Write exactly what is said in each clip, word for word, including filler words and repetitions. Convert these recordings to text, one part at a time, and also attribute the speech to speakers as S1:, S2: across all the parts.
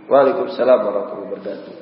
S1: Waalaikumsalam warahmatullahi wabarakatuh.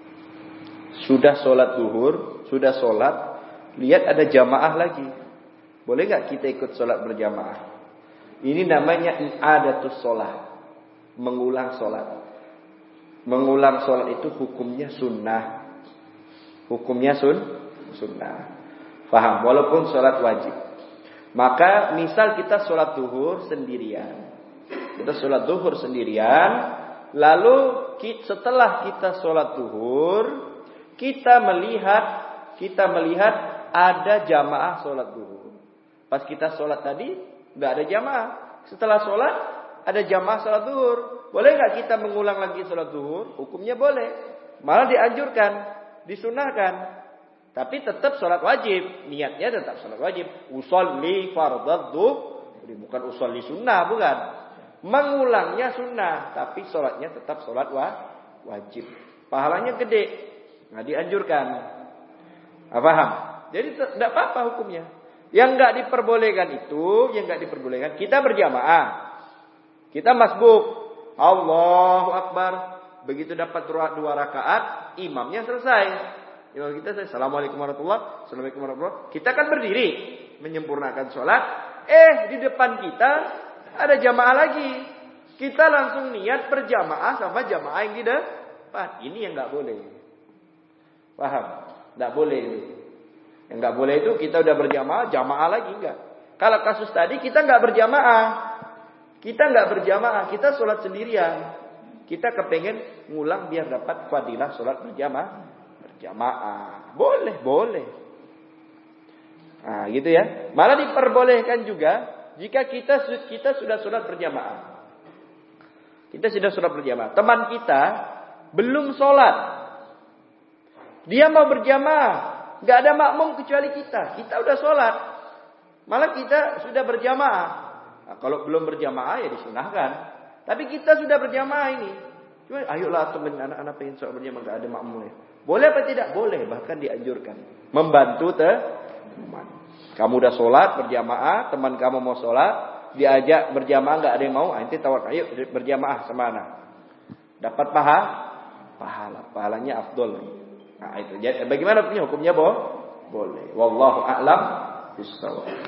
S1: Sudah sholat zuhur, sudah sholat, lihat ada jamaah lagi. Boleh nggak kita ikut sholat berjamaah? Ini namanya i'adatus sholat, mengulang sholat. Mengulang sholat itu hukumnya sunnah. Hukumnya sun, sunnah. Faham? Walaupun sholat wajib. Maka misal kita sholat zuhur sendirian. Kita sholat zuhur sendirian. Lalu setelah kita sholat zuhur, kita melihat kita melihat ada jamaah sholat zuhur. Pas kita sholat tadi nggak ada jamaah. Setelah sholat ada jamaah sholat zuhur. Boleh nggak kita mengulang lagi sholat zuhur? Hukumnya boleh. Malah dianjurkan, disunahkan. Tapi tetap sholat wajib. Niatnya tetap sholat wajib. Usolli fardadz zuhur. Bukan usolli sunnah, bukan. Mengulangnya sunnah. Tapi sholatnya tetap sholat wajib. Pahalanya gede. Nggak dianjurkan. Ah, paham? Jadi tidak apa-apa hukumnya. Yang nggak diperbolehkan itu, yang nggak diperbolehkan, kita berjamaah, kita masbuk, Allahu Akbar. Begitu dapat dua rakaat, imamnya selesai. Imam kita selesai. Assalamualaikum warahmatullahi Assalamualaikum warahmatullahi. Kita kan berdiri menyempurnakan sholat. Eh di depan kita ada jamaah lagi. Kita langsung niat berjamaah sama jamaah yang di depan. Ini yang nggak boleh. Paham? Tidak boleh itu. Yang nggak boleh itu kita udah berjamaah, jamaah lagi enggak. Kalau kasus tadi kita nggak berjamaah, kita nggak berjamaah, kita sholat sendirian. Kita kepengen ngulang biar dapat fadilah sholat berjamaah, berjamaah. Boleh, boleh. Nah, gitu ya. Malah diperbolehkan juga jika kita kita sudah sholat berjamaah. Kita sudah sholat berjamaah. Teman kita belum sholat. Dia mau berjamaah, nggak ada makmum kecuali kita. Kita udah sholat, malah kita sudah berjamaah. Nah, kalau belum berjamaah ya disunahkan. Tapi kita sudah berjamaah ini. Cuma ayolah teman anak-anak pengen sholat berjamaah nggak ada makmumnya. Boleh apa tidak? Boleh, bahkan dianjurkan. Membantu teman. Kamu udah sholat berjamaah, teman kamu mau sholat, diajak berjamaah nggak ada yang mau, nanti tawar, ayo berjamaah sama anak. Dapat pahala, pahala, pahalanya afdol. Nah itu. Jadi bagaimana punya hukumnya boh? Boleh. Wallahu a'lam bishawab.